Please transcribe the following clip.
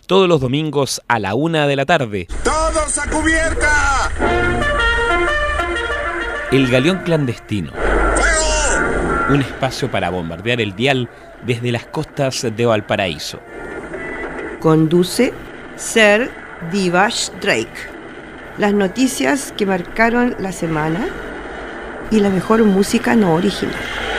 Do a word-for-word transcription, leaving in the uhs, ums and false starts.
todos los domingos a la una de la tarde. ¡Todos a cubierta! El Galeón Clandestino. ¡Fuego! Un espacio para bombardear el dial desde las costas de Valparaíso. Conduce Sir Divash Drake. Las noticias que marcaron la semana y la mejor música no original.